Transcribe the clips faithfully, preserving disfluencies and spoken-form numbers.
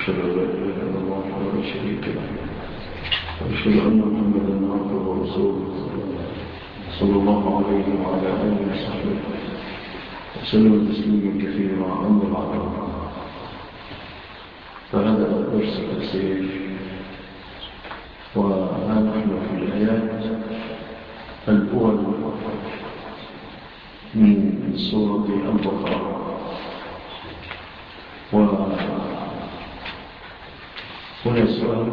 أشهد أن لا إله إلا الله وحده لا شريك له وأشهد أن محمدا عبده ورسوله صلى الله عليه وعلى آله وصحبه وسلم تسليما كثيرا. أما بعد، فهذا درس التفسير، وها نحن في الآيات الأولى من سورة البقرة. وهنا سؤال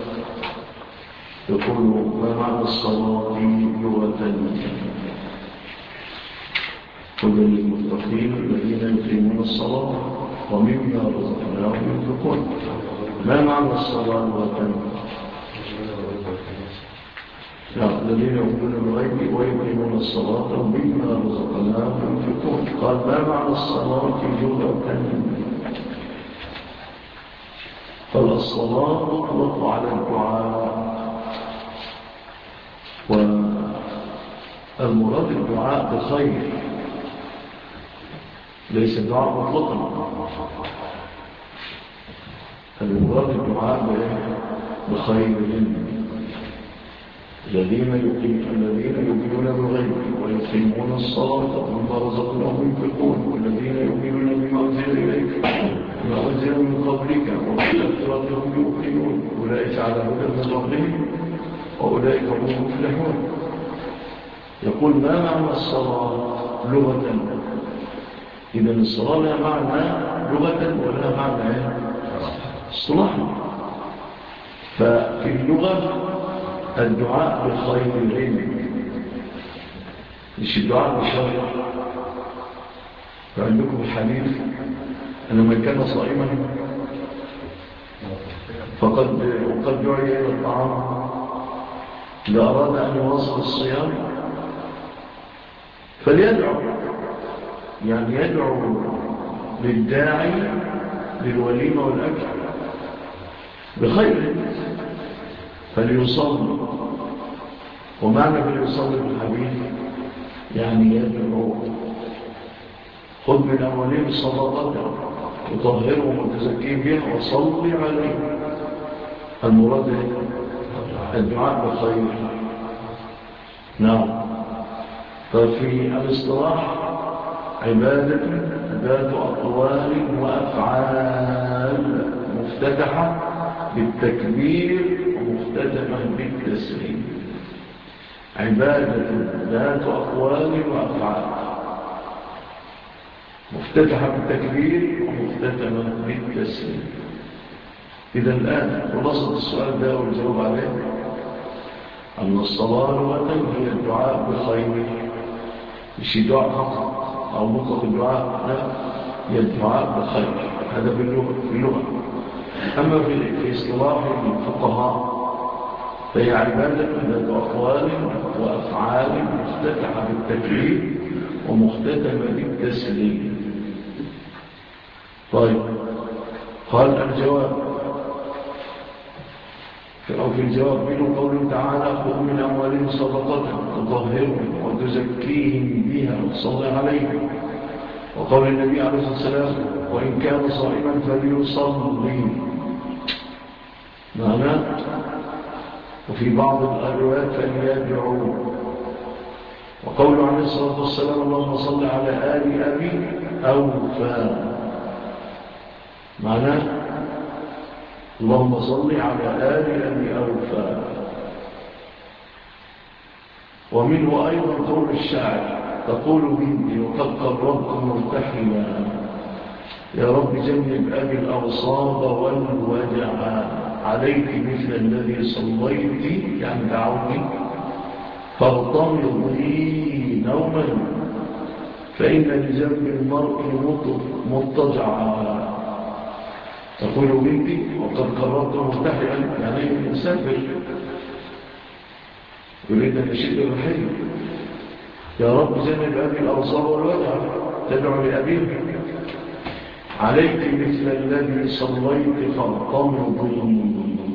يقول: ما معنى الصلاة لغة؟ هدى للمتقين الذين يقيمون الصلاة ومما رزقناهم ينفقون. ما معنى الصلاة لغة؟ الذين يؤمنون بالغيب ويقيمون الصلاة ومما رزقناهم ينفقون. قال: ما معنى الصلاة لغة؟ قال: الصلاة تطلق على الدعاء، والمراد الدعاء بخير، ليس الدعاء مطلقا. المراد الدعاء بخير الذين يؤمنون بالغيب ويقيمون الصلاة ومما رزقناهم ينفقون، والذين يؤمنون بما أنزل إليك وما أنزل من قبلك وبالآخرة هم يوقنون أولئك على هدى من ربهم وأولئك هم المفلحون. يقول: ما معنى الصلاة لغة؟ إذا الصلاة لها معنى لغة ولها معنى اصطلاحا. ففي اللغة الدعاء بالخير العلم، مش الدعاء بالشر. فعندكم الحديث أن من كان صائما فقد وقد دعي إلى الطعام إذا أراد أن يواصل الصيام فليدعو، يعني يدعو للداعي للوليمة والأكل بخير فليصلي. ومعنى فليصلي في الحديث يعني يدعو: خذ من أولين صدقة وطهرهم وتزكيهم بها وصلي عليه. المراد الدعاء بخير. نعم. ففي الاصطلاح عبادة ذات أقوال وأفعال مفتتحة بالتكبير ومختتمة بالتسليم. عبادة ذات أقوال وأفعال مفتتحة بالتكبير ومختتمة بالتسليم. إذا الآن خلاصة السؤال ده والجواب عليه أن الصلاة لغة هي الدعاء بخير، مش الدعاء فقط أو مطلق الدعاء، لا، هي الدعاء بخير. هذا باللغة. أما في اصطلاح الفقهاء فهي عبادة ذات أقوال وأفعال مفتتحة بالتكبير ومختتمة بالتسليم. طيب، قال الجواب أو في الجواب منه قوله تعالى: خذ من أموالهم صدقة تطهرهم وتزكيهم بها وتصلي عليهم. وقول النبي عليه الصلاة والسلام: وإن كان صائما فليصلي. معنى وفي بعض الروايات فليدعو. وقوله عليه الصلاة والسلام: اللهم صل على آل أبي أوفى. معنى اللهم صل على آل أبي أوفى. ومنه أيضا قول الشاعر: تقول بنتي وقد قربت مرتحلا، يا رب جنب أبي الأوصاب والوجع، عليك مثل الذي صليت، يعني دعوني، فارتمضي نوما فإن لجنب المرء مضطجعا. تقول بنتي وقد قربت مرتحلا، يعني مسافر يريد أن يشد الرحيل. يا رب جنب أبي الأوصاب والوجع، تدعو لأبيه. عليك مثل الذي صليت فارتمضي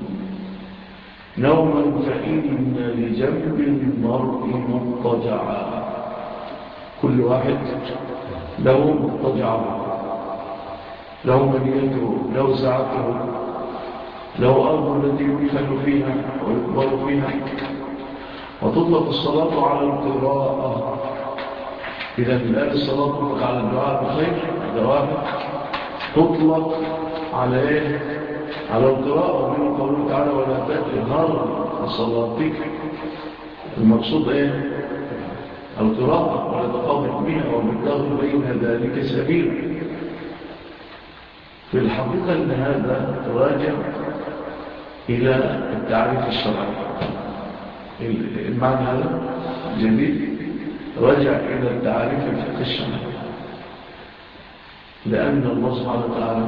نوما فإن لجنب المرء مضطجعا. كل واحد له مضطجعه، له منيته، له ساعته، له أرض التي يدفن فيها ويقبر فيها. وتطلق الصلاة على القراءة. إذا الآن الصلاة تطلق على الدعاء بخير دوام، تطلق على إيه؟ على القراءة. ومنه قوله تعالى ولا تجهر بصلاتك. المقصود إيه؟ القراءة ولا تخافت بها وبالتغل بين ذلك سبيلا. في الحقيقة أن هذا راجع إلى التعريف الشرعي. المعنى هذا جميل، رجع إلى التعريف الفقه الشرعي، لأن الله سبحانه وتعالى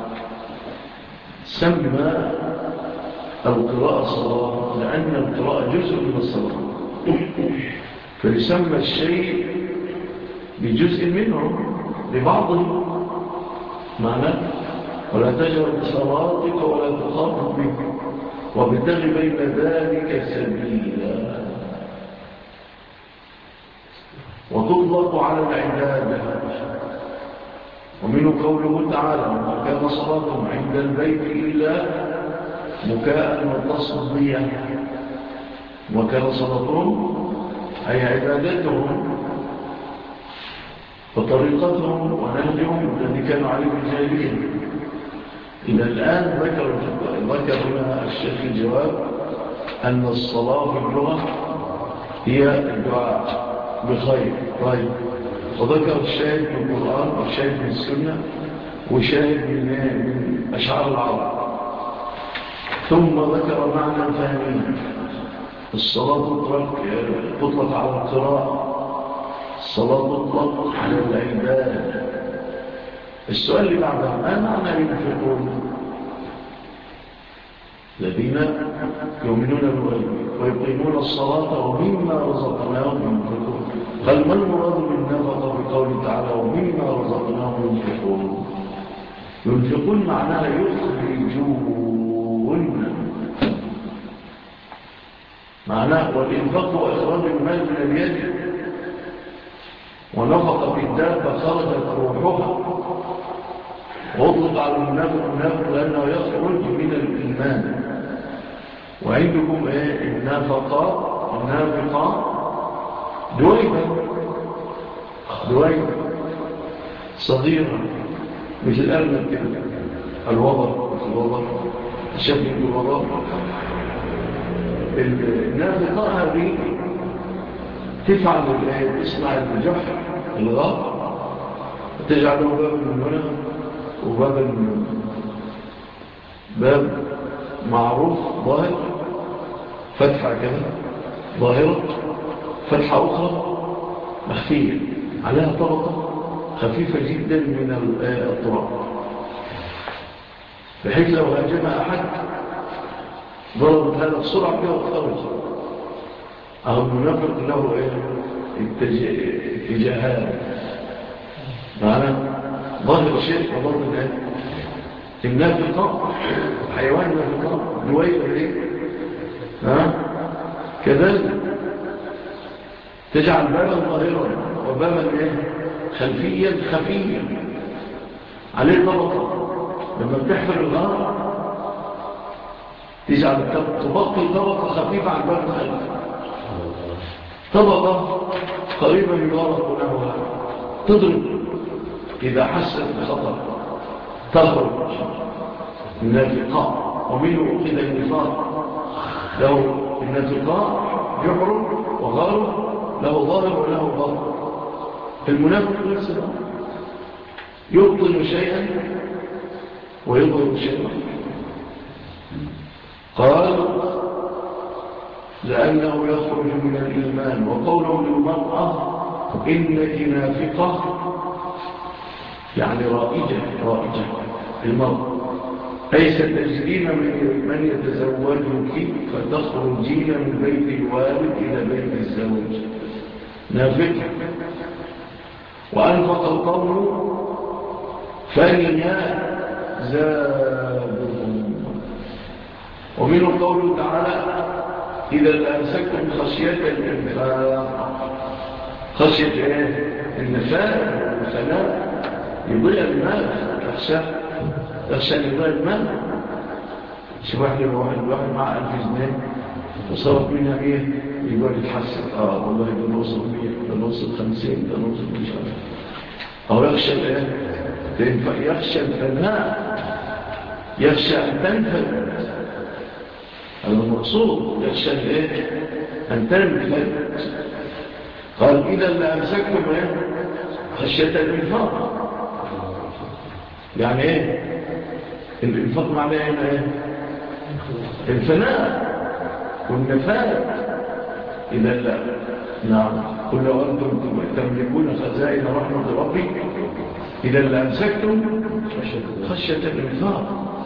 سمى القراءة صلاة، لأن القراءة جزء من الصلاة، فيسمى الشيء بجزء منه لبعضه. معنى ولا تجهر بصلاتك ولا تخاطب بك وابتغ بين ذلك سبيلا. وتطلق على العبادة. ومنه قوله تعالى وما كان صلاتهم عند البيت إلا مكاء وتصديا. وكان صلاتهم أي عبادتهم وطريقتهم ونهجهم الذي كانوا عليه الجاهلين. إلى الآن ذكر ذكر هنا الشيخ الجواب أن الصلاة في اللغة هي الدعاء بخير. طيب، وذكر الشاهد من القرآن والشاهد من السنة وشاهد من أشعار العرب، ثم ذكر معنى ثاني. الصلاة تطلق تطلق على القراءة، الصلاة تطلق على العبادة. السؤال اللي بعدها ما معنى ينفقون؟ الذين يؤمنون بالغيب ويقيمون الصلاة ومما رزقناهم ينفقون. قال ما المراد بالنفقة بقوله تعالى ومما رزقناهم ينفقون؟ ينفقون معناها يخرجون، معناه والإنفاق هو إخراج المال من اليد. ونفق الدابة خرجت روحها. وأطلق على المنافق النافق لأنه يخرج من الإيمان. وعندكم إيه النافقة النافقة دويبة دويبة صغيرة مثل أرنب كده، الوضر مثل الوضر، الشكل الوضر. النافقة هذه تفعل تصنع الجحر الغار وتجعله باب من هنا وباب من هنا، باب معروف ظاهر، فتحة كده ظاهرة، فتحة أخرى مخفية عليها طبقة خفيفة جدا من التراب، بحيث لو هاجم أحد ضربت هذا بسرعة كده وخرج. أهو المنافق له اتجاهات، معنى ظاهر الشيء وبطن ايه النافقة، حيوان نافقة دويبة ايه ها كذلك تجعل بابا ظاهرا وبابا ايه خلفيا خفيا عليه طبقة. لما بتحفر الغار تجعل تبقي طبقة خفيفة عن باب الخلف، طبقة قريبة من غارة ونحوها، تضرب إذا حست بخطر تخرج النافقاء. ومنه إذا النفاق له النافقاء جحر وغار له ظاهر وله باطن. المنافق نفسه يبطل شيئا ويظهر شيئا. قال لأنه يخرج من الإيمان. وقوله للمرأة إنك نافقة يعني رائجة رائجة المرأة، أي ستجدين من يتزوجك فتخرجين من بيت الوالد إلى بيت الزوج نافقة. وأنفق القوم فليا زادهم. ومنه قوله تعالى إذا أمسكتم خشية الإنفاق، خشية إيه؟ النفاق والفلاء، يضيع المال، تخشى تخشى يضيع المال. شو واحد الواحد الواحد مع ألف جنيه وصرف منها إيه يقول يتحسن آه والله ده نوصل مية ده نوصل خمسين ده نوصل مش عارف أو يخشى الإيه يخشى الفناء يخشى أن تنفذ هذا المقصود يخشى الإيه أن تنفذ قال إذا لأمسكتم إيه خشية الإنفاق يعني إيه الإنفاق معناه هنا إيه الفناء والنفاذ إذا لا نعم قل لو أنتم تملكون خزائن رحمة ربي إذا لأمسكتم خشية الإنفاق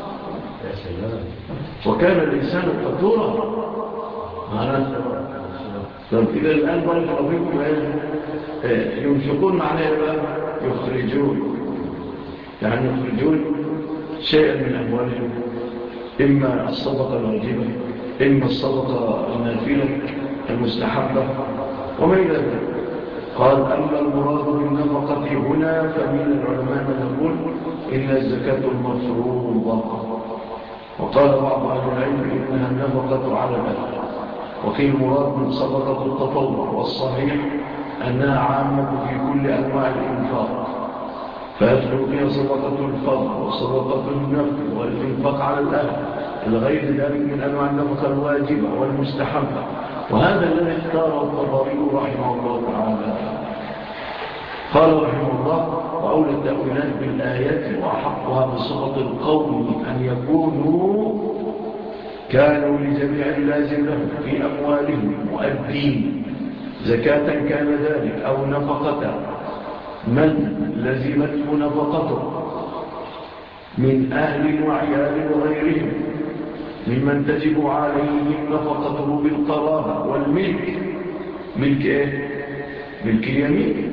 وكان الإنسان قدورا معنا طب إذا الآن بارك ربكم ينفقون معناه يخرجون يعني يخرجون شيئا من أموالهم إما الصدقة الواجبة إما الصدقة النافلة المستحبة وما إلى ذلك قال أما المراد بالنفقة هنا فمن العلماء من يقول إن الزكاة المفروضة وقال بعض أهل العلم إنها النفقة على الأهل وفي المراد من صدقة التطوع والصحيح أنها عامة في كل أنواع الإنفاق فيدخل فيها صدقة الفضل وصدقة النفل والإنفاق على الأهل الغير ذلك من أنواع النفقة الواجبة والمستحبة وهذا الذي اختاره الطبري رحمه الله تعالى قال رحمه الله وأولى التأويلات بالآيات وأحقها بصفة القوم أن يكونوا كانوا لجميع اللازم لهم في أموالهم مؤدين زكاة كان ذلك أو نفقة من لزمته نفقته من أهل وعيال وغيرهم ممن تجب عليهم نفقته بالقرابة والملك ملك إيه؟ ملك اليمين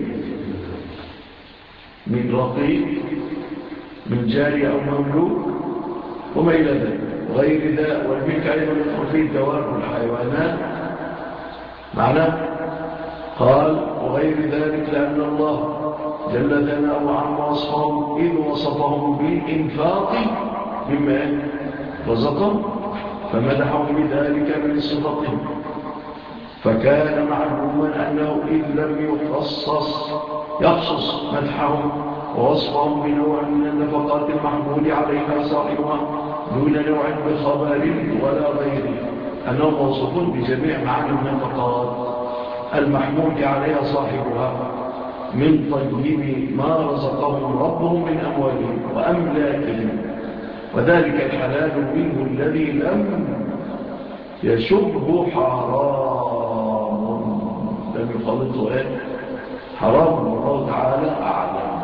من رقيق من جاري أو مملوك وما إلى ذلك غير ذا والملك أيضا يدخل فيه الدواب والحيوانات معناه قال وغير ذلك لأن الله جل ثناؤه عن وصفهم إذ وصفهم بالإنفاق مما رزقهم فمدحهم بذلك من صفتهم فكان معلوما أنه إذ لم يخصص يخصص مدحهم ووصفهم بنوع من النفقات المحمول عليها صاحبها دون نوع بخبر ولا غيره أنهم موصوفون بجميع معاني النفقات المحمول عليها صاحبها من طيب ما رزقهم ربهم من أموالهم وأملاكهم وذلك الحلال منه الذي لم يشبه حرام لم يخلطه ايه حرام الله تعالى أعلم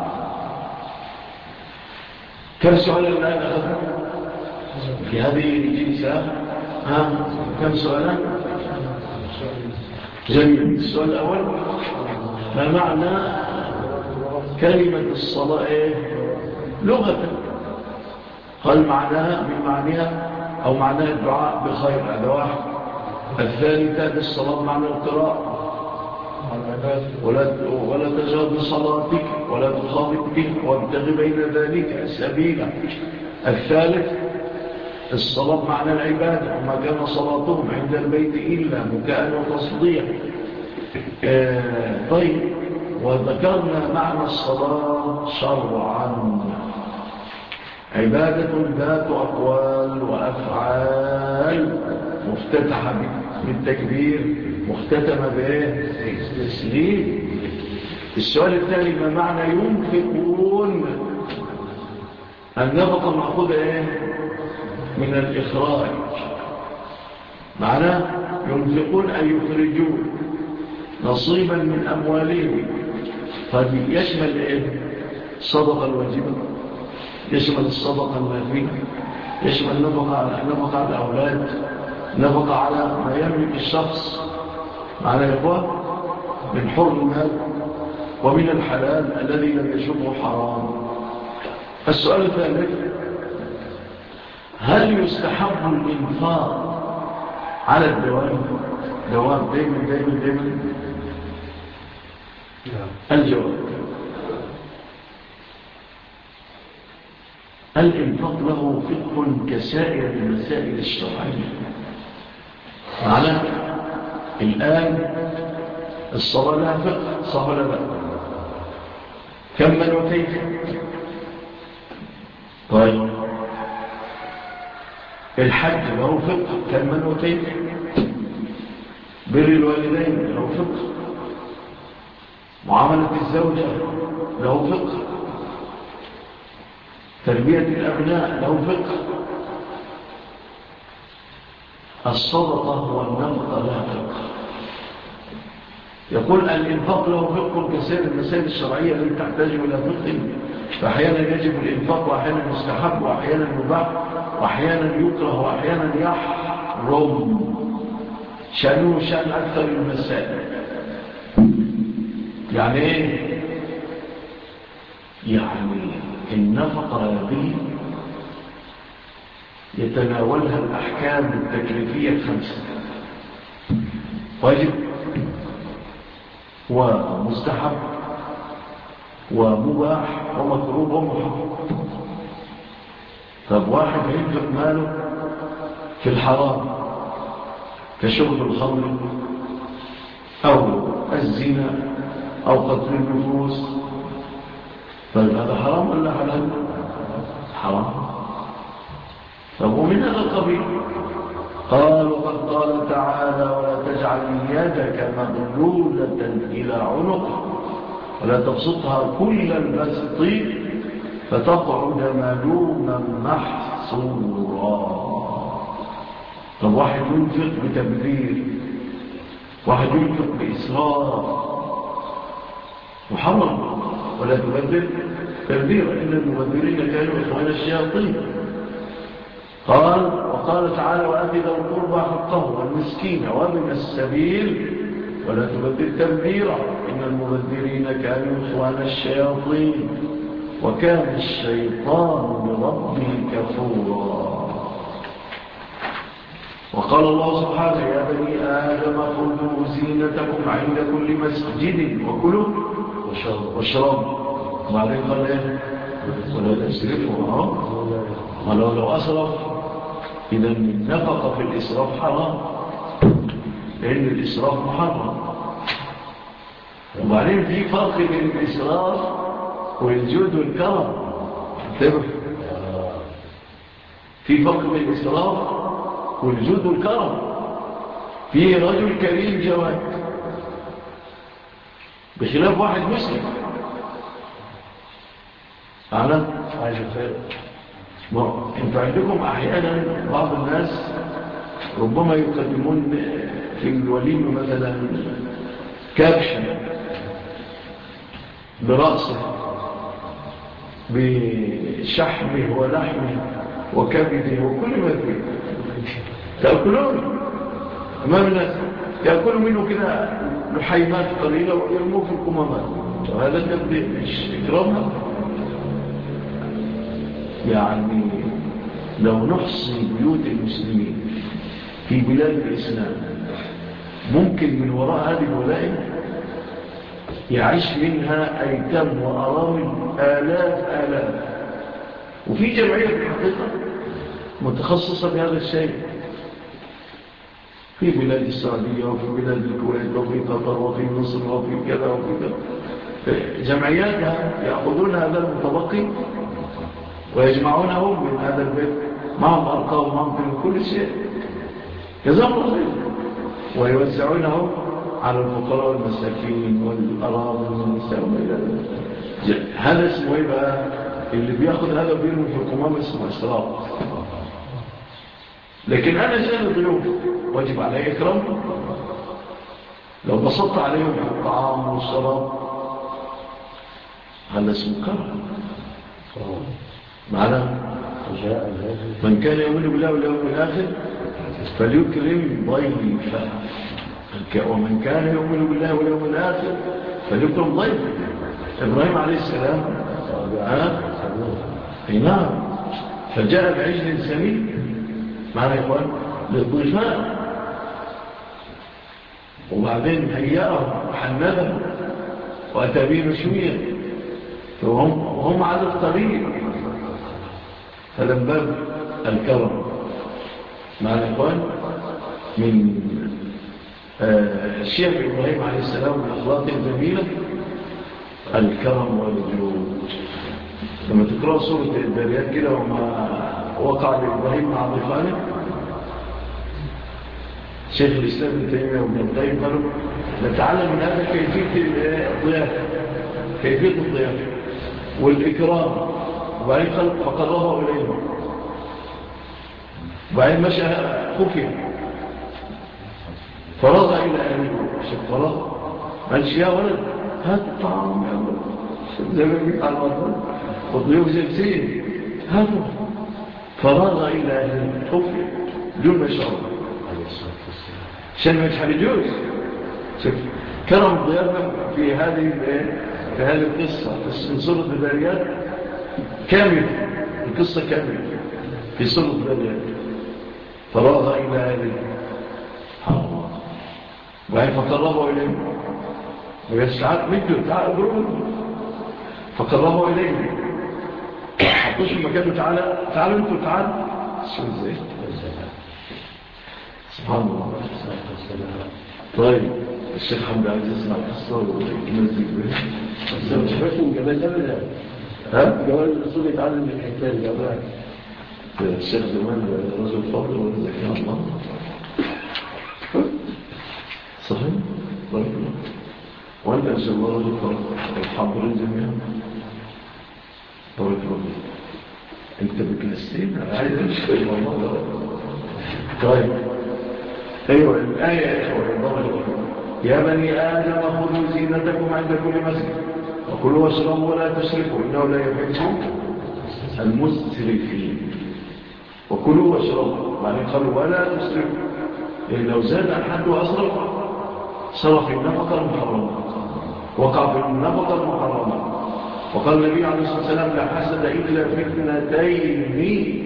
كم سؤال الآن أخذنا في هذه الجلسة ها كم سؤالا جميل السؤال الأول ما معنى كلمة الصلاة إيه؟ لغة قال معناها من معناها أو معناها الدعاء بخير هذا واحد الثالثة الصلاة معنى القراءة ولا, ولا تجهر بصلاتك ولا تخاطب به وابتغ بين ذلك سبيلا الثالث الصلاة معنى العبادة وما كان صلاتهم عند البيت إلا مكاء وتصديق آه طيب وذكرنا معنى الصلاة شرعا عبادة ذات أقوال وأفعال مفتتحة بالتكبير مختتمة بالتسليم السؤال الثاني ما معنى ينفقون النفقة مأخوذة إيه؟ من الإخراج معناه ينفقون أن يخرجون نصيبا من أموالهم قد يشمل إيه؟ الصدقة الواجبة يشمل الصدقة النافلة يشمل النفقة على النفقة على الأولاد نفقة على ما يملك الشخص معنى يا إخوان من حر المال ومن الحلال الذي لم يشبه حرام السؤال الثالث هل يستحب الإنفاق على الدوام دوام دائما دائما دائما الجواب الإنفاق له فقه كسائر المسائل الشرعية. معنى الآن الصلاة لها فقه، صح ولا لا؟ كم من وكيف؟ طيب الحج له فقه، كم من وكيف؟ بر الوالدين له فقه، معاملة الزوجة له فقه، تربية الأبناء له فقه، الصدقة والنفقة لها فقه. يقول الإنفاق له فقه كسائر المسائل الشرعية التي تحتاج إلى فقه، فأحيانا يجب الإنفاق وأحيانا يستحب وأحيانا يباح وأحيانا يكره وأحيانا يحرم، شأنه شأن أكثر المسائل. يعني إيه؟ يعني النفقة هذه يتناولها الأحكام التكليفية الخمسة: واجب ومستحب ومباح ومكروه ومحرم. طب واحد ينفق ماله في الحرام كشرب الخمر أو الزنا أو قتل النفوس، طيب هذا حرام ولا حلال؟ حرام. طب ومن هذا القبيل قال: وقد قال تعالى: ولا تجعل يدك مغلولة إلى عنقك ولا تبسطها كل البسط فتقعد ملوما محسورا. طب واحد ينفق بتبذير، واحد ينفق بإسراف، محرم. ولا تبذر تبذيرا إن المبذرين كانوا إخوان الشياطين. قال: وقال تعالى: وآت ذا القربى حقه والمسكين وابن السبيل ولا تبذر تبذيرا إن المبذرين كانوا إخوان الشياطين وكان الشيطان لربه كفورا. وقال الله سبحانه: يا بني آدم خذوا زينتكم عند كل مسجد وكلوا واشربوا. وبعدين قال ايه؟ ولا تسرفوا. ولو لو أسرف إذا النفقة في الإسراف حرام، لأن الإسراف محرم. وبعدين في فرق بين الإسراف والجود والكرم. انتبه، في فرق بين الإسراف والجود والكرم. في رجل كريم جواد بخلاف واحد مسلم. أعلم عايش خير. انت عندكم أحيانا بعض الناس ربما يقدمون في الوليمة مثلا كابشا برأسه بشحمه ولحمه وكبده وكل ما فيه، تأكلون أمام الناس، يأكلوا منه كده لحيمات قليلة ويرموه في القمامات. وهذا التبديل مش إكرامها. يعني لو نحصي بيوت المسلمين في بلاد الإسلام ممكن من وراء هذه الولائم يعيش منها أيتام وأرامل آلاف آلاف. وفي جمعية في الحقيقة متخصصة بهذا الشيء في بلاد السعودية وفي بلاد الكويت وفي قطر وفي مصر وفي كذا وفي كذا، جمعياتها يأخذون هذا المتبقي ويجمعونه من هذا البيت معهم أرقام معهم كل شيء جزاهم الله خير، ويوزعونه على الفقراء والمساكين والأرامل والنساء وإلى ذلك. هذا اسمه ايه بقى؟ اللي بياخذ هذا وبيرمي في القمام اسمه إسراف. لكن أنا جاء ضيوف واجب علي إكرام. لو بسطت عليهم الطعام والشراب هذا اسمه كرم. معنا من كان يؤمن بالله واليوم الآخر فليكرم ضيفه، ومن كان يؤمن بالله واليوم الآخر فليكرم ضيفه. إبراهيم عليه السلام ها نعم فجاء بعجل سمين معنا يا إخوان للضيفان، وبعدين هيأه وحنده وأتى به مشويا وهم, وهم على الطريق. فلم باب الكرم مع الإخوان من الشيخ إبراهيم عليه السلام والأخلاق الجميلة الكرم والجود. لما تقرأ سورة الذاريات كده وما وقع لإبراهيم مع ضيفانه شيخ الإسلام ابن تيمية وابن القيم قالوا نتعلم من هذا كيفية الضيافة كيفية الضيافة والإكرام. وبعدين قال فقربه إليهم وبعدين مشى خفيا فرغ إلى أهله شوف فرغ قالش يا ولد هات الطعام يا ولد زي ما بيقول على الوطن والضيوف جالسين هاتوا فرغ إلى أهله خفيا دون ما يشعر عشان ما يجحل الجوز. شوف كرم الضيافة في هذه في هذه القصة من سورة الذاريات كامل القصة كاملة في سورة الذاريات فرغ إلى أهله وبعدين فقربوا إليه ويسعاد مدوا تعالوا قربوا فقربوا إليه حطوش في مكانه تعالى تعالوا انتوا تعالوا شو ازاي سبحان الله. طيب الشيخ حمد عزيز مع القصة وينزل به بس مش فاكر جمال أبدا ها؟ جمال الرسول يتعلم من الحكاية الجمال الشيخ جمال رجل فضل وذكي الله صحيح بارك الله. وانت ان شاء الله رجل فضل الحاضرين جميعا بارك الله. انت بكنستين عايز امشي الموضوع ده. طيب ايوه الايه يا اخوه يا بني ادم خذوا زينتكم عند كل مسجد وكلوا واشربوا ولا تسرفوا انه لا يحب المسرفين. وكلوا واشربوا يعني قالوا ولا تسرفوا لأن لو زاد عن حد وأسرف صرف النفقة المحرمة وقع في النفقة المحرمة. وقال النبي عليه الصلاة والسلام لا حسد إلا فتنتين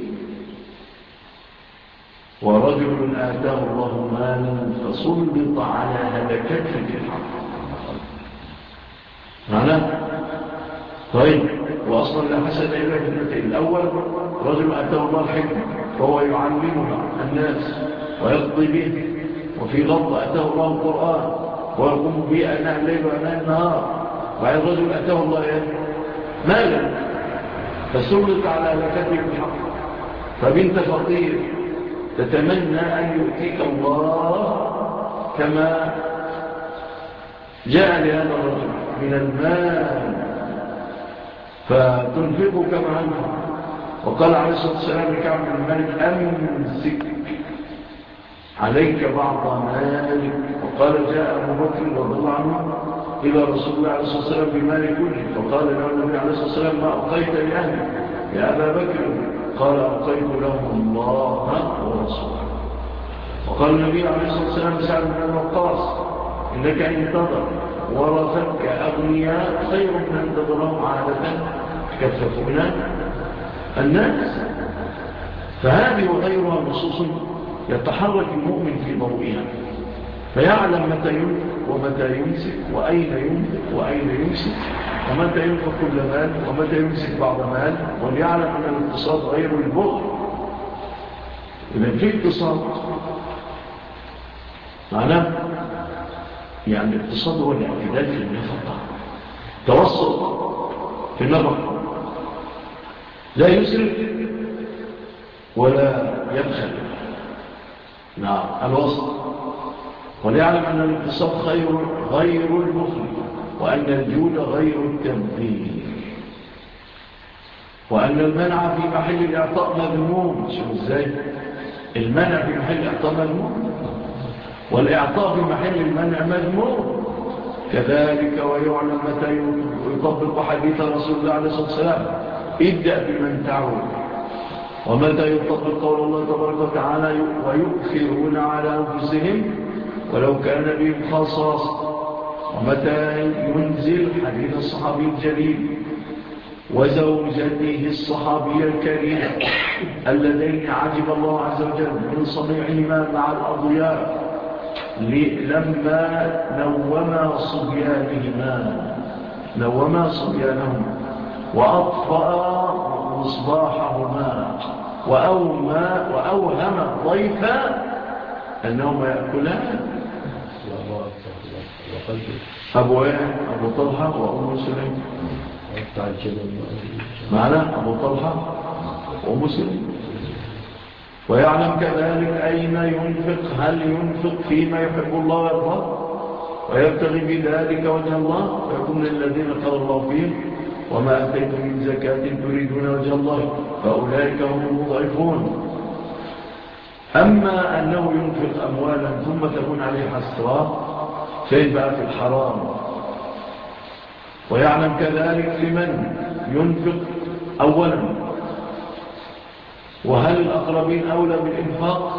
ورجل آتاه الله مالا فسلط على هلكته في الحق معناه. طيب وأصلا لا حسد إلا فتنتين. الأول رجل آتاه الله الحكمة وهو يعلمها الناس ويقضي به. وفي غض أتاه الله القرآن ويقوم به أناء الليل وأناء النهار. وعين رجل أتاه الله مالا فسلط على هلكته بالحق. فبنت فقير تتمنى أن يؤتيك الله كما جاء لهذا الرجل من المال فتنفقه كما أنفق. وقال عليه الصلاة والسلام لكعب بن مالك أمسك عليك بعض مالك. وقال جاء أبو بكر رضي الله عنه إلى رسول الله عليه الصلاة والسلام بمال كله فقال له النبي عليه الصلاة والسلام ما أبقيت لأهلي يا أبا بكر؟ قال أبقيت لهم الله ورسوله. وقال النبي عليه الصلاة والسلام سعد بن وقاص إنك إن تضر ورثتك أغنياء خير من أن تضرهم عادة تكففون الناس. فهذه وغيرها نصوص يتحرك المؤمن في ضوئها فيعلم متى ينفق ومتى يمسك وأين ينفق وأين يمسك ومتى ينفق كل مال ومتى يمسك بعض مال. وليعلم أن الاقتصاد غير البخل. إذا في اقتصاد معناه يعني الاقتصاد هو الاعتدال في النفقة توسط في النفقة لا يسرف ولا يبخل. نعم الوسط. وليعلم أن الاقتصاد خير غير البخل وأن الجود غير التبذير وأن المنع في محل الإعطاء مذموم. شو ازاي المنع في محل الإعطاء مذموم والإعطاء في محل المنع مذموم كذلك. ويعلم متى يطبق حديث رسول الله عليه الصلاة والسلام ابدأ بمن تعود ومتى يطبق قول الله تبارك وتعالى ويؤثرون على أنفسهم ولو كان بهم خصاصة. ومتى ينزل حديث الصحابي الجليل وزوجته الصحابية الكريمة اللذين عجب الله عز وجل من صنيعهما مع الأضياء لما نوما صبيانهما نوما صبيانهم وأطفأ مصباحهما وأوما وأوهم الضيف أنهما يأكلان. أبو إيه؟ أبو طلحة وأم سليم معنا أبو طلحة وأم سليم. ويعلم كذلك أين ينفق، هل ينفق فيما يحب الله ويرضاه ويبتغي بذلك وجه الله، ويكون للذين قال الله فيهم وما أتيتم من زكاة تريدون وجه الله فأولئك هم المضعفون. أما أنه ينفق أموالا ثم تكون عليه حسرات فيبقى في الحرام. ويعلم كذلك لمن ينفق أولا، وهل الأقربين أولى بالإنفاق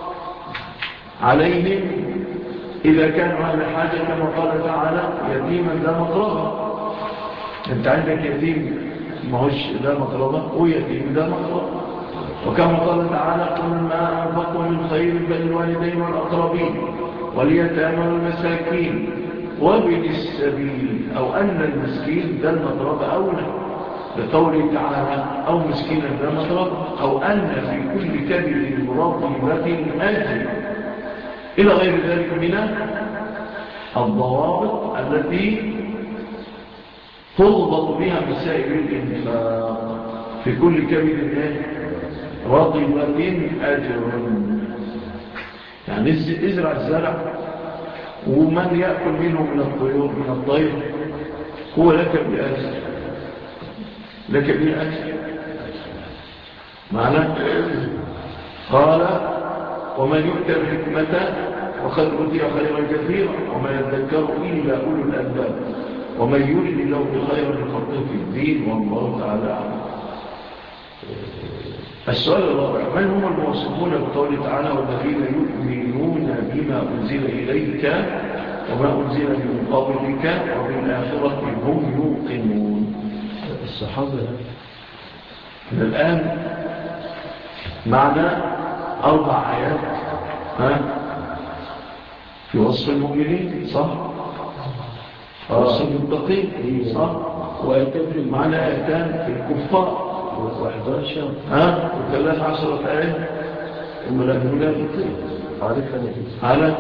عليهم إذا كانوا على حاجة كما قال تعالى يتيما ذا مقربة. أنت عندك يتيم ما هوش ذا مقربة ويتيم ذا مقربة. وكما قال تعالى قل ما أنفقوا من خير فللوالدين والأقربين واليتامى والمساكين وابن السبيل، أو أن المسكين ذا المقربة أولى لقوله تعالى أو مسكينا ذا مقربة، أو أن في كل كبد رطبة أجر إلى غير ذلك من الضوابط التي تضبط بها مسائل الإنفاق. في كل كبد رطبة أجر، يعني ازرع الزرع ومن يأكل منه من الطيور من الطير هو لك بأجر، لك بأجر معنى. قال ومن يؤتى الحكمة وقد أوتي خيرا كثيرا وما يذكر إلا أولو الألباب ومن يرد الله بخير يفقهه في الدين والله تعالى أعلم. السؤال الرابع: من هم الموصوفون بقوله تعالى والذين يؤمنون بما أنزل إليك وما أنزل من قبلك وبالآخرة هم يوقنون؟ الصحابة. الآن معنا أربع آيات ها في وصف المؤمنين صح؟ في وصف المتقين صح؟ وآيتان معنا آيتان في الكفار وإحداشر ها وثلاث عشرة آية المنافقين على.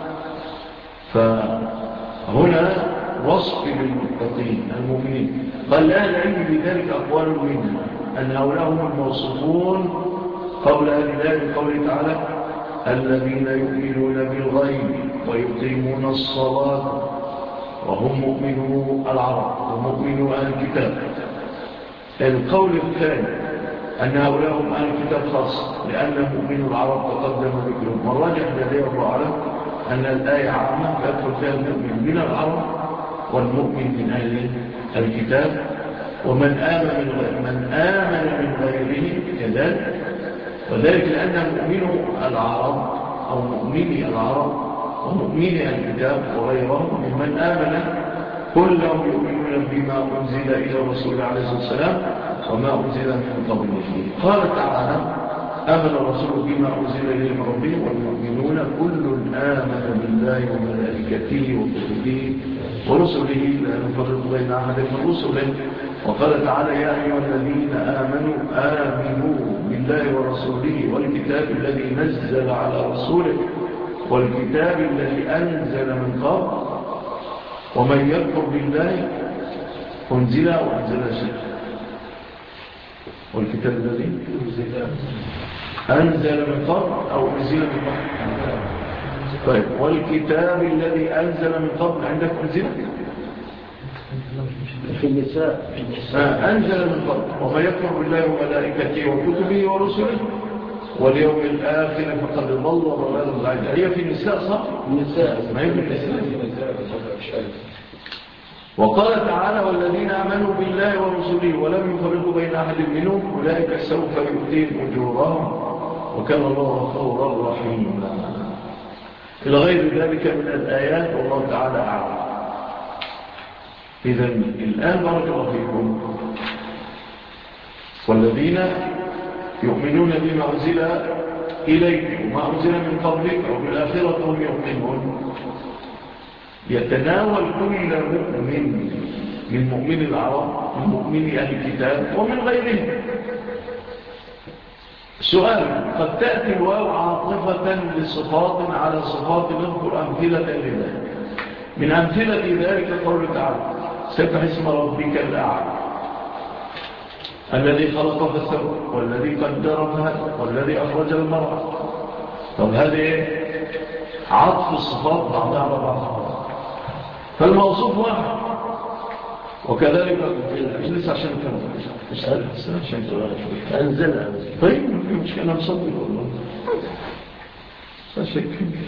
فهنا وصف للمتقين المؤمنين. قال لا العلم بذلك أقوال منها أن هؤلاء هم الموصوفون قبل هذه الآية بقوله تعالى الذين يؤمنون بالغيب ويقيمون الصلاة وهم مؤمنو العرب ومؤمنو أهل الكتاب. القول الثاني أن هؤلاء هم أهل الكتاب خاص لأن مؤمنو العرب تقدم ذكرهم. والراجح الذي الله أعلم أن الآية عامة يدخل فيها المؤمن من العرب والمؤمن من أهل الكتاب ومن آمن من غيره من آمن من غيره كذلك. وذلك لأن مؤمنو العرب أو مؤمني العرب ومؤمني الكتاب وغيرهم ممن آمن كلهم يؤمنون بما أنزل إلى الرسول عليه الصلاة والسلام وما أنزل من قبله. قال تعالى آمن الرسول بما أنزل إليه من ربه والمؤمنون كل آمن بالله وملائكته وكتبه ورسله لا نفرق بين أحد من رسله. وقال تعالى يا أيها الذين آمنوا آمنوا بالله ورسوله والكتاب الذي نزل على رسوله والكتاب الذي أنزل من قبل ومن يكفر بالله أنزل وأنزل شيء والكتاب الذي أنزل من قبل أو أنزل من قبل. طيب والكتاب الذي أنزل من قبل عندك أنزل في النساء أنزل من قبل وما يكفر بالله وملائكته وكتبه ورسله واليوم الآخر فقد ضل ضلالا بعيدا. هي في النساء صح؟ النساء ما هي في النساء. وقال تعالى والذين آمنوا بالله ورسله ولم يفرقوا بين أحد منهم أولئك سوف يؤتيهم أجورهم وكان الله غفورا رحيما إلى غير ذلك من الآيات والله تعالى أعلم. إذن الآن بارك الله فيكم والذين يؤمنون بما أنزل إليك وما أنزل من قبلك وبالآخرة هم يؤمنون يتناول كل مؤمن من مؤمن العرب، من مؤمن أهل الكتاب، ومن غيرهم. سؤال: قد تأتي الواو عاطفة لصفات على صفات، نذكر أمثلة لذلك. من أمثلة ذلك قوله تعالى: سبح اسم ربك الأعلى الذي خلق فسوى والذي قدر فهدى والذي أخرج المرعى. طب هذه عطف الصفات بعضها على بعض، فالموصوف واحد. وكذلك اجلس عشان كم اسال عشان انزل طيب مش انا مصدق والله فشك.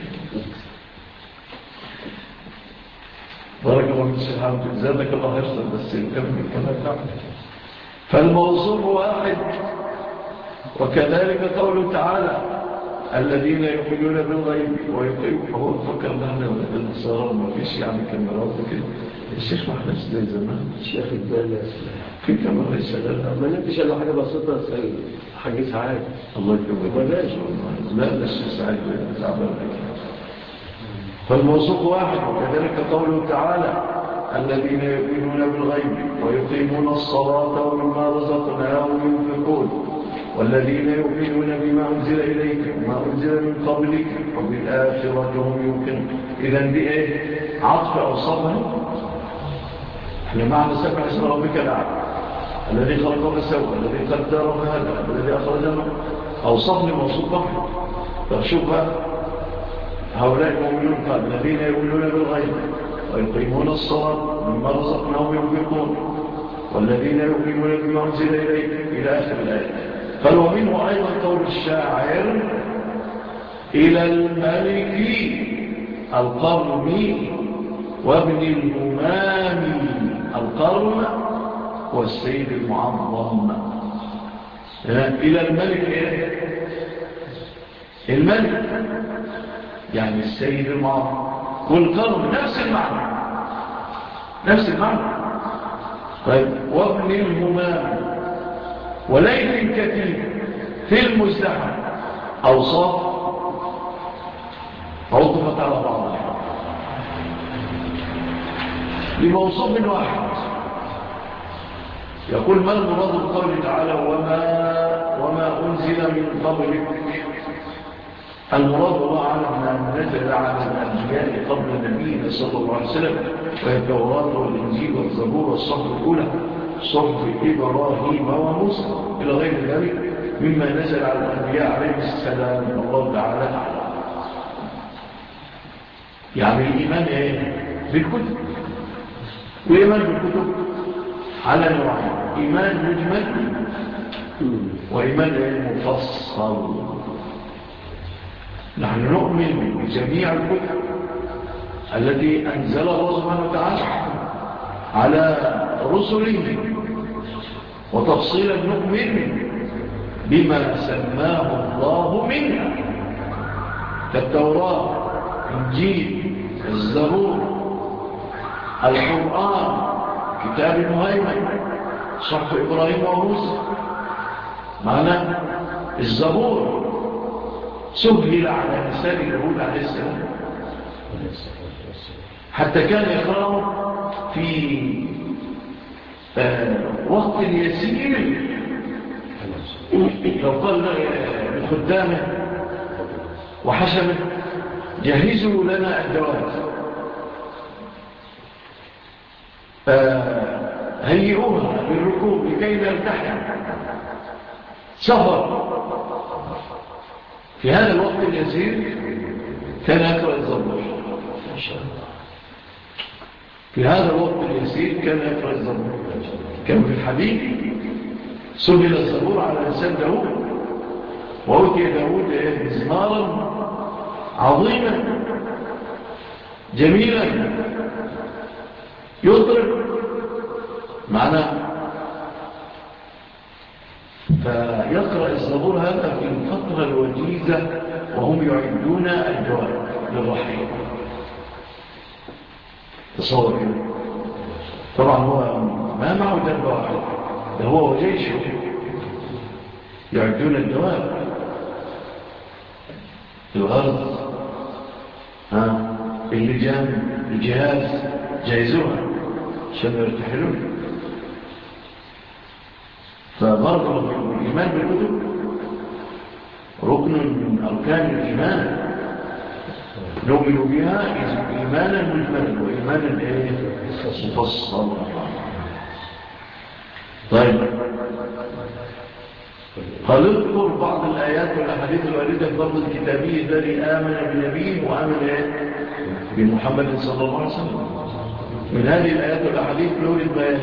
بارك الله فيك سبحانه زادك الله حرصا بس الكلام كما فالموصوف واحد. وكذلك قوله تعالى: الذين يؤمنون بالغيب ويقيمون. هو فكر لنا النصارى ما فيش يعني كاميرات وكده. الشيخ ما احناش زي زمان. الشيخ الدالي في كاميرا شغاله ما نمتش الا حاجه بسيطه حاج سعاد الله يكرمك. بلاش لا لا الشيخ سعاد تعبان. فالموصوف واحد. وكذلك قوله تعالى: الذين يؤمنون بالغيب ويقيمون الصلاة ومما رزقناهم ينفقون والذين يؤمنون بما أنزل إليك وما أنزل من قبلك وبالآخرة هم يوقنون. إذن دي إيه؟ عطف أوصافها. احنا معنى سبح اسم ربك الأعلى الذي خلق فسوى الذي قدر فهدى الذي أخرج أوصاف لموصوف واحد. فشوف هؤلاء المؤمنون قال: الذين يؤمنون بالغيب ويقيمون الصلاة مما رزقناهم ينفقون والذين يؤمنون بما أنزل إليك إلى آخر الآية. قال: ومنه أيضا قول الشاعر: إلى الملك القرم وابن الهمام. القرم والسيد المعظم. إلى الملك إيه؟ الملك يعني السيد المعظم، والقرم نفس المعنى نفس المعنى. طيب: وابن الهمام وليل كثير في المزدحم. أوصاف عطفت على بعضها لموصوف واحد. يقول: ما المراد بقوله تعالى: وما, وما أنزل من قبلك؟ المراد الله على ما نزل على الأنبياء قبل نبينا صلى الله عليه وسلم، وهي التوراة والإنجيل والزبور والصحف الأولى صحف إبراهيم وموسى إلى غير ذلك مما نزل على الأنبياء عليه السلام. الله تعالى أعلم. يعني الإيمان إيه؟ بالكتب. وإيمان بالكتب على نوعين: إيمان مجمل وإيمان مفصل. نحن نؤمن بجميع الكتب التي أنزل الله سبحانه وتعالى على رسله، وتفصيلا نؤمن بما سماه الله منها كالتوراة، إنجيل، الزبور، القرآن، كتاب مهيمن، صحف إبراهيم وموسى. معنى الزبور سهل على لسان اليهود عليه السلام حتى كان يقرأ في آه وقت يسير. لو قال لخدامه وحشمه: جهزوا لنا الدوات، آه هيئوها للركوب لكي نلتحم سفر. في هذا الوقت اليسير كان يقرأ الزبور. في هذا الوقت اليسير كان يقرأ الزبور. كان في الحديث: سهل الزبور على لسان داود، وأوتي داود مزمارا عظيما جميلا يضرب معناه. فيقرأ الزبور هذا في الفترة الوجيزة وهم يعدون الجواب للرحيل. تصور كده. طبعا هو ما معه دابة واحد، ده هو وجيشه يعدون الجواب الغرض، ها اللجان الجهاز جايزوها عشان يرتحلون. فبرضه الإيمان بالكتب ركن من أركان الإيمان نؤمن بها إيمانا مجملا وإيمانا إيه مفصل. طيب قال اذكر بعض الآيات والأحاديث الواردة في فضل الكتابي الذي آمن بنبيه وآمن إيه بمحمد صلى الله عليه وسلم. من هذه الآيات والأحاديث يريد بيان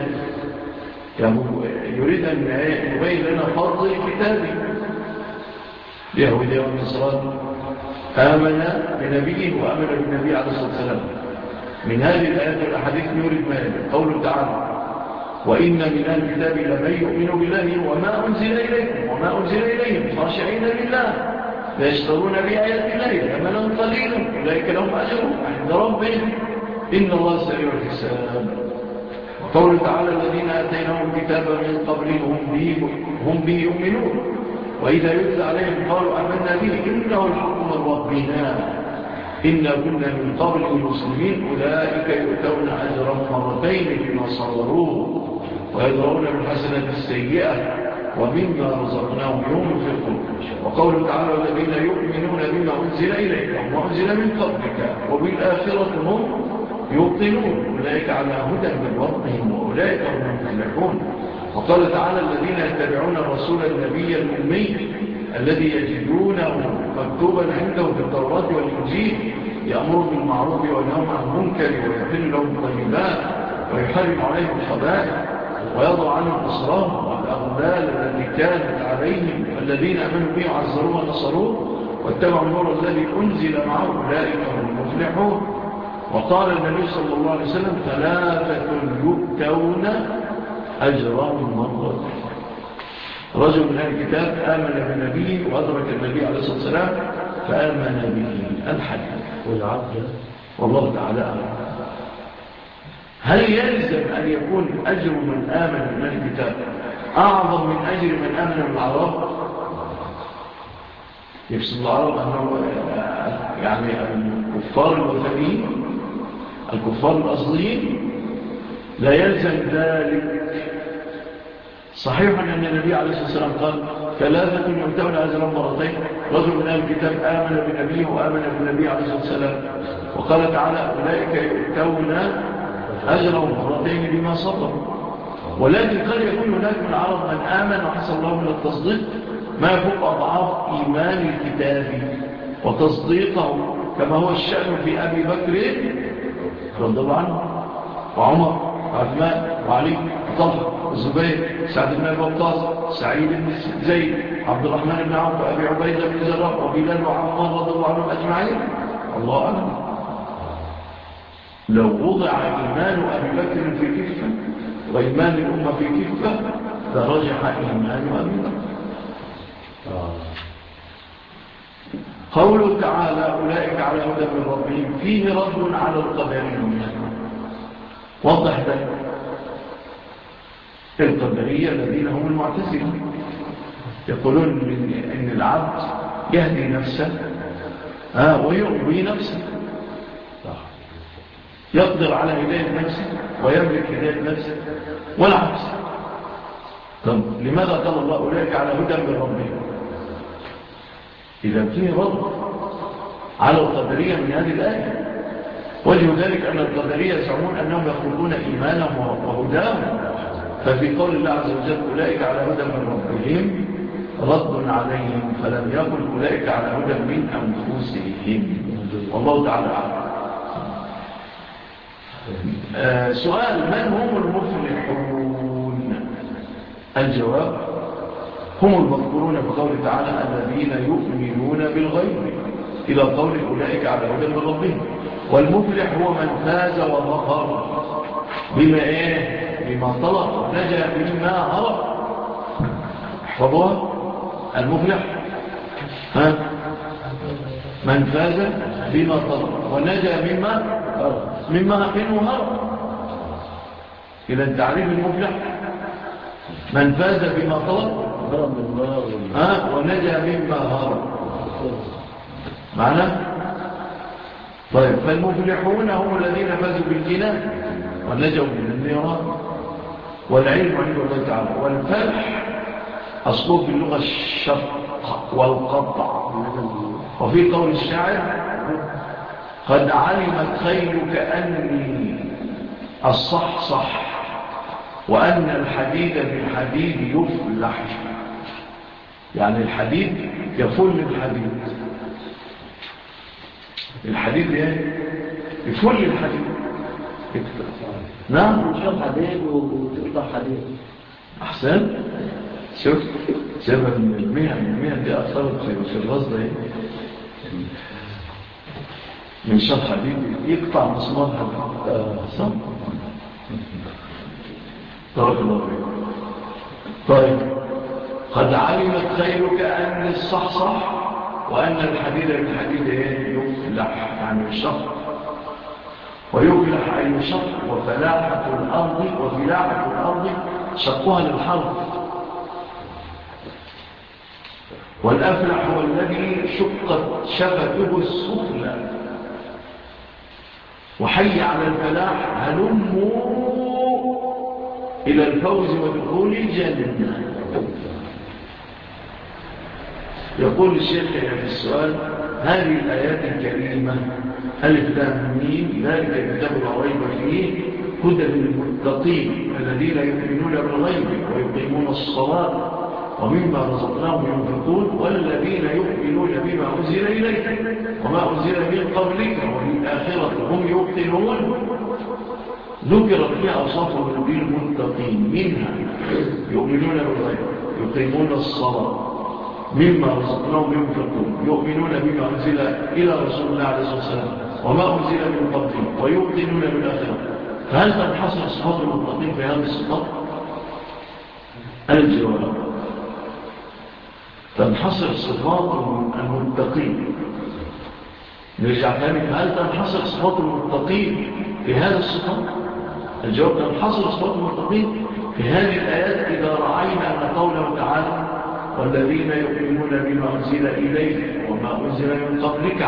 يريد أن يبين لنا فضل الكتابي اليهودية والنصارى آمن بنبيه وآمن بالنبي عليه الصلاة والسلام. من هذه الآيات والأحاديث يريد بيان قوله تعالى وإن من أهل الكتاب لمن يؤمن بالله وما أنزل إليكم وما أنزل إليهم خاشعين لله لا يشترون بآيات الله ثمنا قليلا أولئك لهم أجر عند ربهم إن الله سريع الحساب. وقوله تعالى الذين آتيناهم الكتاب من قبلهم به هم به يؤمنون وإذا يتلى عليهم قالوا آمنا به إنه الحق من ربنا إنا كنا من قبل المسلمين أولئك يؤتون أجرا مرتين بما صبروا ويدرون بالحسنة السيئة ومما رزقناهم ينفقون. وقوله تعالى الذين يؤمنون بما أنزل إليك وما أنزل من قبلك وبالآخرة هم يوقنون أولئك على هدى من ربهم وأولئك هم المفلحون. وقال تعالى الذين يتبعون الرسول النبي الأمي الذي يجدونه مكتوبا عندهم في التوراة والإنجيل يأمر بالمعروف وينهى عن المنكر ويحل لهم الطيبات ويحرم عليهم الخبائث ويضع عنهم إصرارهم والأغلال التي كانت عليهم الذين آمنوا به وعزروه ونصروه واتبعوا النور الذي أنزل معه أولئك هم المفلحون. وقال النبي صلى الله عليه وسلم ثلاثة يؤتون أجرهم مرة رجل من أهل الكتاب آمن بالنبي وأدرك النبي عليه الصلاة والسلام فآمن به الحديث والعبد والله تعالى أعلم. هل يلزم أن يكون أجر من آمن من أهل الكتاب أعظم من أجر من آمن من العرب؟ يفصل العرب أنه يعني الكفار الوثنيين الكفار الأصليين لا يلزم ذلك. صحيح أن النبي عليه الصلاة والسلام قال ثلاثة يؤتون أجرا مرتين رجل من أهل الكتاب آمن بنبيه وآمن بالنبي عليه الصلاة والسلام. وقال تعالى أولئك يؤتون أجرهم مرتين بما صبروا. ولكن قد يكون هناك من العرب من آمن وحصل الله من التصديق ما يفوق أضعاف إيمان الكتاب وتصديقه كما هو الشأن في أبي بكر رضي الله عنه وعمر وعثمان وعلي وطلحة والزبير سعد بن أبي وقاص سعيد بن زيد عبد الرحمن بن عوف وأبي عبيدة بن جراح وبلال وعمار رضي الله عنهم أجمعين. الله أعلم لو وضع إيمان أبي بكر في كفة وإيمان الأمة في كفة لرجح إيمان أبي بكر. قوله تعالى أولئك على هدى من ربهم فيه رد على القدريين. وضح ذلك القدرية الذين هم المعتزلة يقولون إن العبد يهدي نفسه آه ويغوي نفسه يقدر على هداية نفسه ويملك هداية نفسه والعكس. طب لماذا قال الله أولئك على هدى من ربهم؟ إذا فيه رد على القدرية من هذه الآية. وجه ذلك أن القدرية يزعمون أنهم يخلقون إيمانهم وهداهم. ففي قول الله عز وجل أولئك على هدى من ربهم رد عليهم فلم يقل أولئك على هدى من أنفسهم والله تعالى أعلم. آه سؤال من هم المفلحون؟ الجواب هم المذكورون بقول تعالى الذين يؤمنون بالغيب إلى قول أولئك على هدى من ربهم. والمفلح هو من فاز وظفر بما إيه بما طلب ونجا مما هرب. احفظوها المفلح ها من فاز بما طلب ونجا مما مما منه هرب. إلى تعريف المفلح من فاز بما طلب ها ونجا مما هرب معنى. طيب فالمفلحون هم الذين فازوا بالجنان ونجوا من النيران، والعلم عند الله تعالى. والفلح أصله في اللغة الشق والقطع. وفي قول الشاعر قد علمت خيلك أني الصحصح وأن الحديد بالحديد يفلح. يعني الحديد يفل الحديد، الحديد ايه؟ يفل الحديد. نعم تشوف حديد وتقطع حديد. أحسن. شوف سبب من المهن المهن دي أثرت في الرصد ايه؟ من شر حديد يقطع مسمار حديد. آه صح. طرق الله فيك. طيب قد علمت خيرك أن الصحصح وأن الحديد بالحديد يفلح، يعني الشق. ويفلح أي شق، وفلاحة الأرض وفلاحة الأرض شقها للحرب. والأفلح هو الذي شقت شفته السفلى. وحي على الفلاح هلموا إلى الفوز ودخول الجنة. يقول الشيخ في السؤال هذه الآيات الكريمة ألف لام ميم ذلك الكتاب لا ريب فيه هدى للمتقين الذين يؤمنون بالغيب ويقيمون الصلاة ومما رزقناهم ينفقون والذين يؤمنون بما أنزل إليك وما أنزل من قبلك وبالآخرة هم يوقنون. ذكر فيها أوصافهم بالمتقين منها يؤمنون بالغيب يقيمون الصلاة مما رزقناهم ينفقون يؤمنون بما أنزل إلى رسول الله عليه الصلاة والسلام وما أنزل من قبله ويوقنون بالآخرة. فهل تنحصر صفات المتقين في هذه الصفات؟ الجواب تنحصر صفات المتقين. نرجع ثاني، هل تنحصر صفات المتقين في هذه الصفات؟ الجواب تنحصر صفات المتقين في هذه الآيات إذا رأينا أن قوله تعالى والذين يؤمنون بما أنزل إليك وما أنزل من قبلك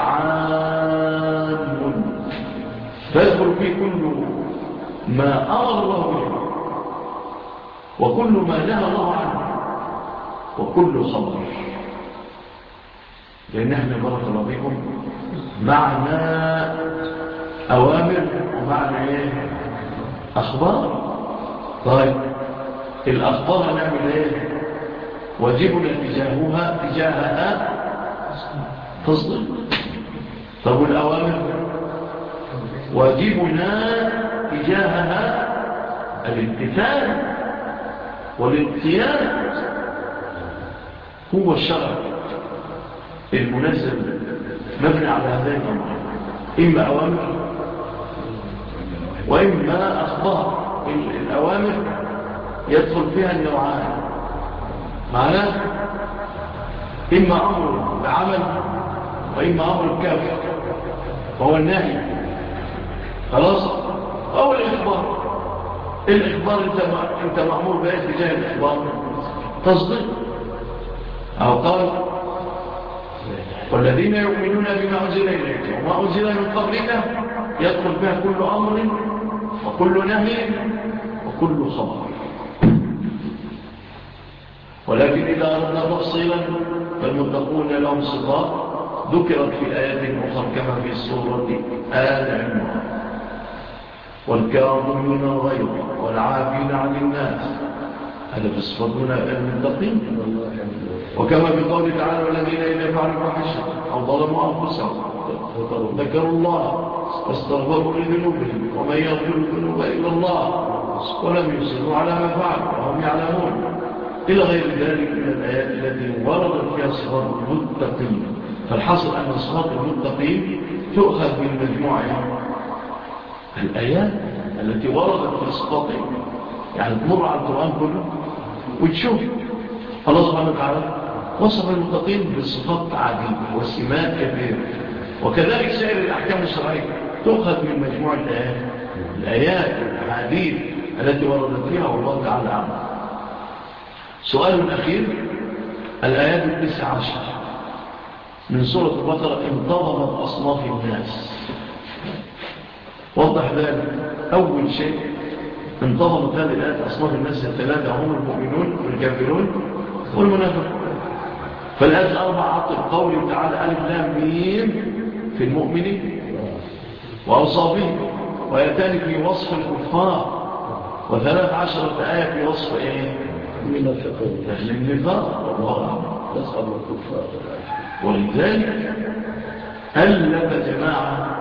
عام فيدخل فيه كل ما أمر الله به وكل ما نهى الله عنه وكل خبر. لأن احنا بارك الله بكم معنى أوامر ومعنى إيه؟ أخبار. طيب الأخبار نعمل إيه؟ واجبنا تجاهها تجاهها تصدق. طب والأوامر واجبنا تجاهها الامتثال والانقياد. هو الشرع المناسب مبني على هذين الأمر، إما أوامر وإما أخبار. الأوامر يدخل فيها النوعان، معناه إما أمر بعمل وإما أمر بكافر وهو النهي. خلاص. أو الإخبار. الإخبار أنت, أنت مأمور بأي تجاه الإخبار تصدق. أو قال والذين يؤمنون بما أنزل إليك وما أنزل من قبلك يدخل بها كل أمر وكل نهي وكل خبر. ولكن إذا أردنا تفصيلا فالمتقون لهم صفات ذكرت في آيات أخرى كما في سورة آل عمران والكاظمين الغيظ والعافين عن الناس. هذا في صفاتنا المتقين. وكما في قوله تعالى والذين إذا فعلوا فاحشة أو ظلموا أنفسهم ذكروا الله واستغفروا لذنوبهم ومن يغفر الذنوب إلا الله ولم يصروا على ما فعلوا وهم يعلمون إلى غير ذلك من الآيات التي وردت فيها صفات المتقين. فالحصل أن صفات المتقين تؤخذ من مجموعة الآيات التي وردت في صفاتهم. يعني تمر على القرآن كله وتشوف الله سبحانه وتعالى وصف المتقين بصفات عديدة وسمات كثيرة. وكذلك سائر الأحكام الشرعية تؤخذ من مجموعة الآيات الآيات الحديث التي وردت فيها والله تعالى عنه. سؤال أخير. الآيات التسع عشر من سورة البقرة انتظمت أصناف الناس. وضح ذلك. أول شيء انتظمت هذه الآيات أصناف الناس الثلاثة هم المؤمنون والكافرون والمنافقون. فالآيات الأربع عطف قوله تعالى ألف لام ميم في المؤمنين وأوصافهم، وآيتان في وصف الكفار، وثلاث عشرة آية في وصف إيه؟ المنافقون أهل النفاق. والله نسأل الكفار. ولذلك ألف جماعة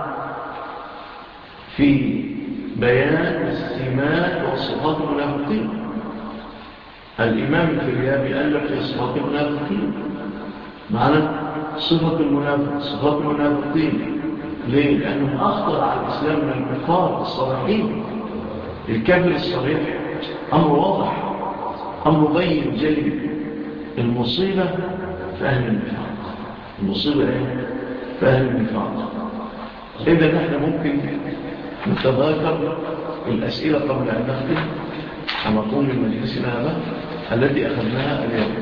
في بيان السمات وصفات المنافقين. الإمام الفريابي ألف في صفات المنافقين، معنى صفة المنافق صفات المنافقين. ليه؟ لأنهم أخطر على الإسلام من الكفار الصالحين. الكافر الصريح أمر واضح، أمر بين جلي. المصيبة في أهل النفاق. المصيبة إيه؟ في أهل النفاق. إذا نحن ممكن نتذاكر الأسئلة قبل أن نختم على طول من مجلسنا هذا التي أخذناها اليوم.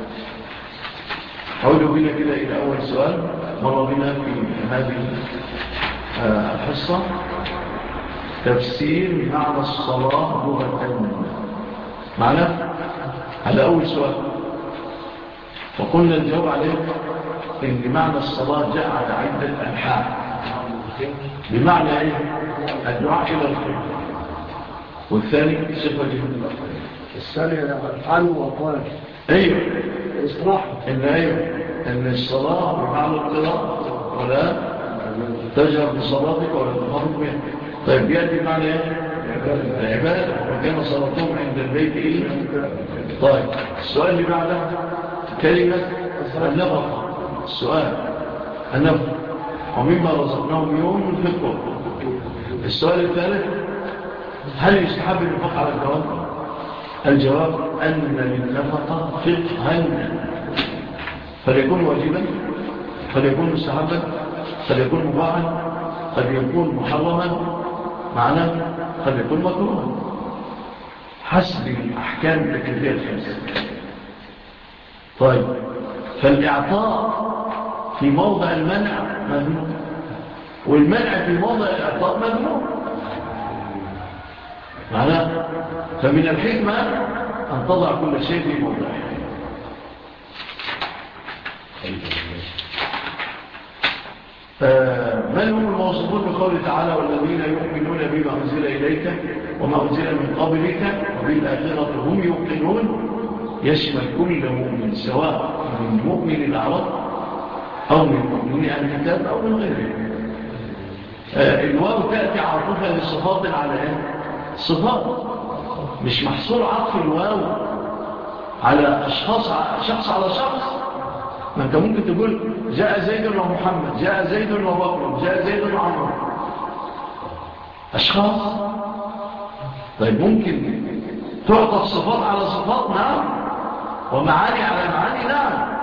حولوا بنا كده إلى أول سؤال مر بنا في هذه الحصة: تفسير معنى الصلاة لغة. معنى هذا أول سؤال، وقلنا الجواب عليه إن معنى الصلاة جاء على عدة أنحاء. بمعنى إيه؟ الدعاء إلى الخير. والثاني صفة جهد الثاني عن وقال أيوه إصلاح إن أيوه إن الصلاة بمعنى القراءة ولا تجهر بصلاتك ولا تخرج بها. طيب يأتي بمعنى إيه؟ العبادة. وكان صلاتهم عند البيت إيه؟ طيب السؤال اللي بعده كلمة النفقة. السؤال النفقة ومما رزقناهم ينفقون. السؤال الثالث: هل يستحب النفقة على الجواب؟ الجواب أن للنفقة فقها، فليكون واجبا، فليكون مستحبا، فليكون مباحا، قد يكون محرما، معناه قد يكون مكروها، حسب الأحكام التكليفية الخمسة. طيب فالإعطاء في موضع المنع ممنوع، والمنع في موضع الإعطاء ممنوع، معناه فمن الحكمة أن تضع كل شيء في موضعه. من هم الموصوفون بقوله تعالى: والذين يؤمنون بما أنزل إليك وما أنزل من قبلك وبالآخرة هم يوقنون؟ يشمل كل مؤمن، سواء من مؤمن العرب أو من مؤمن الكتاب أو من غيره. الواو تأتي عاطفة للصفات على الصفات، مش محصور عطف الواو على أشخاص، شخص على شخص. ما أنت ممكن تقول جاء زيد ومحمد، جاء زيد وبكر، جاء زيد وعمر، أشخاص. طيب ممكن تعطف صفات على صفات، نعم، ومعاني على معاني، نعم.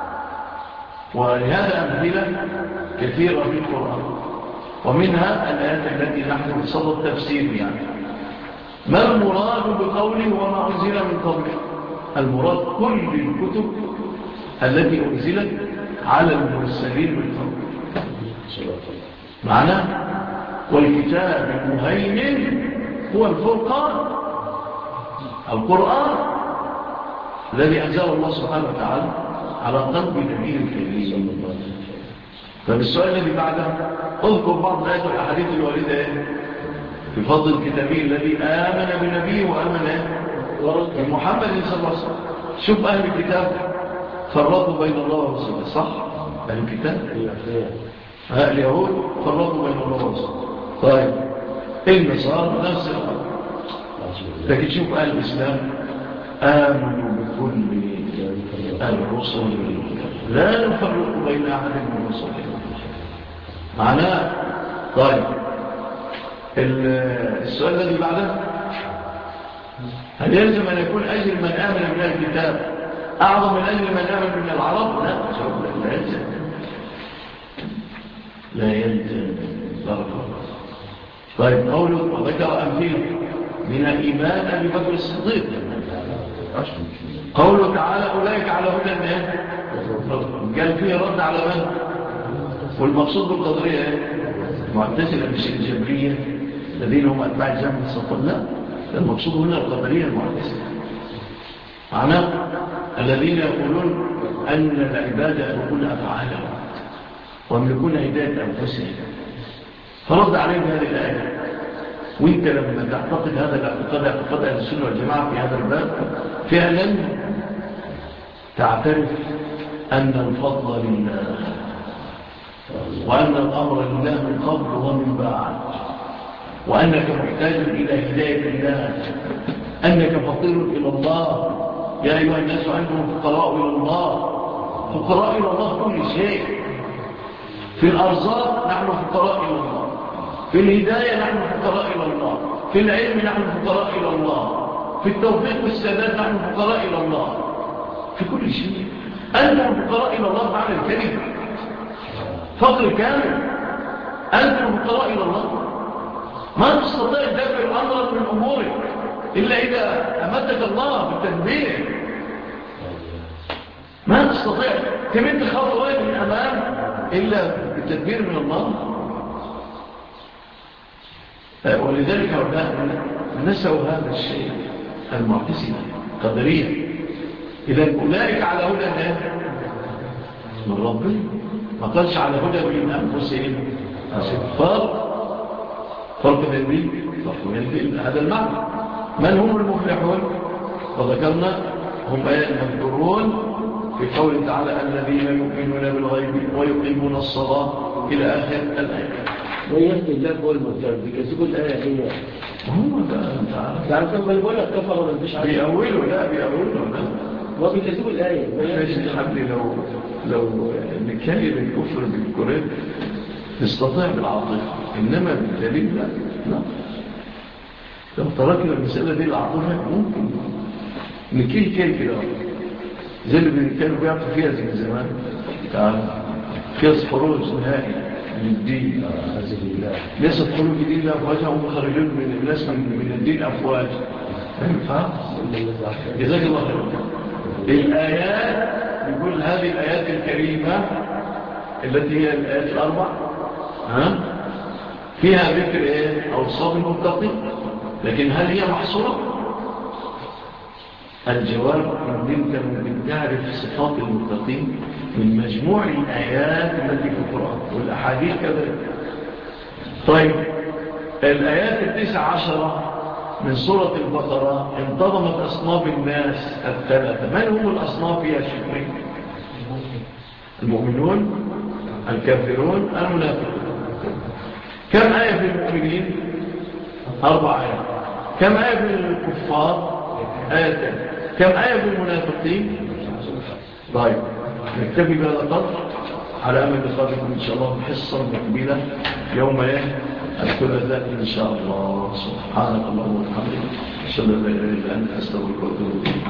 ولهذا أمثلة كثيرة في القرآن، ومنها الآيات التي نحن بصدد التفسير. يعني ما المراد بقوله وما أنزل من قبله؟ المراد كل الكتب التي أنزلت على المرسلين من قبل، معنى والكتاب المهيمن هو الفرقان، القرآن الذي أنزل الله سبحانه وتعالى على قلب نبيه الكريم. فالسؤال الذي بعده: اذكر بعض الآيات والأحاديث الواردة في فضل الكتابي الذي آمن بنبيه وآمن بمحمد صلى الله عليه وسلم. شوف أهل الكتاب فرقوا بين الله ورسوله، صح؟ أهل الكتاب اليهود فرقوا بين الله ورسوله. طيب النصارى نفس الأمر. لكن شوف أهل الإسلام آمنوا بكل الرسل لا نفرق بين أحد من الرسل، معناه. طيب السؤال الذي بعده: هل يلزم أن يكون أجل من آمن من الكتاب أعظم من أجل من آمن من العرب؟ لا، لا يلزم، لا يلزم. بارك الله. طيب قوله وذكر أمثلة من الإيمان أبي بكر الصديق. قوله تعالى: أولئك على هدى من، قال فيه رد على من؟ والمقصود بالقدرية معتزلة مش الجبرية الذين هم أتباع الجهل السلطان، لا، المقصود هنا القدرية المعتزلة معناه الذين يقولون أن العبادة يملكون أفعالهم ويملكون هداية أنفسهم، فرد عليهم هذه الآية. وانت لما تعتقد هذا الاعتقاد اعتقاد أهل السنة والجماعة في هذا الباب فعلا تعترف أن الفضل لله وأن الأمر لله من قبل ومن بعد، وأنك محتاج إلى هداية الله، أنك فقير إلى الله. يا أيها الناس أنتم فقراء إلى الله، فقراء إلى الله كل شيء. في الأرزاق نحن فقراء إلى الله، في الهداية نحن فقراء إلى الله، في العلم نحن فقراء إلى الله، في التوفيق والسداد نحن فقراء إلى الله، في كل شيء. أنتم فقراء إلى الله معنى الكلمة فقر كامل. أنتم فقراء إلى الله، ما تستطيع دفع أمرا من أمورك إلا إذا أمدك الله بالتدبير. ما تستطيع تمد خطوات من أمام إلا بالتدبير من الله. ولذلك نسوا هذا الشيء المعتزلة قدرية. إذا أولئك على هدى من ربنا، ما قالش على هدى من أنفسهم. فرق فرق بين فرق هذا المعنى. من هم المفلحون؟ وذكرنا هم المذكورون في قوله تعالى الذين يؤمنون بالغيب ويقيمون الصلاة إلى آخر الآية. ويهدي الله هو المهتد بيكذبوا الآية هي هم تعالى تعرف لما يقول لك كفر ولا مفيش عارف بيأولوا لا بيأولوا لا ما بيكذبوا الآية. ماشي حبلي لو لو نكايل الكفر بالكريم نستطيع بالعاطفة، إنما بالدليل لا لا. لو تركنا المسألة دي العاطفة ممكن نكيل كيل كده زي اللي كانوا بيعطوا فيها زي زمان تعالى فيها خروج نهائي من الدين. ليست خروج الدين لأفواجهم وخرجون من الناس من الدين أفواج. فاهم؟ جزاك الله خير. الآيات يقول هذه الآيات الكريمة التي هي الآيات الأربع ها فيها ذكر إيه أوصاف المتقين، لكن هل هي محصورة؟ الجواب أنت ممكن تعرف صفات المتقين من مجموع الآيات التي في القرآن والأحاديث كذلك. طيب الآيات التسع عشرة من سورة البقرة انتظمت أصناف الناس الثلاثة. من هم الأصناف يا شكري؟ المؤمنون، الكافرون، المنافقون. كم آية في المؤمنين؟ أربع آيات. كم آية في الكفار؟ آيتين. كم آية في المنافقين؟ طيب نكتفي بهذا القدر على أمل لقائكم إن شاء الله حصة مقبلة يوم الثلاثاء إن شاء الله. سبحانك اللهم وبحمدك أشهد أن لا إله إلا أنت أستغفرك وأتوب إليك.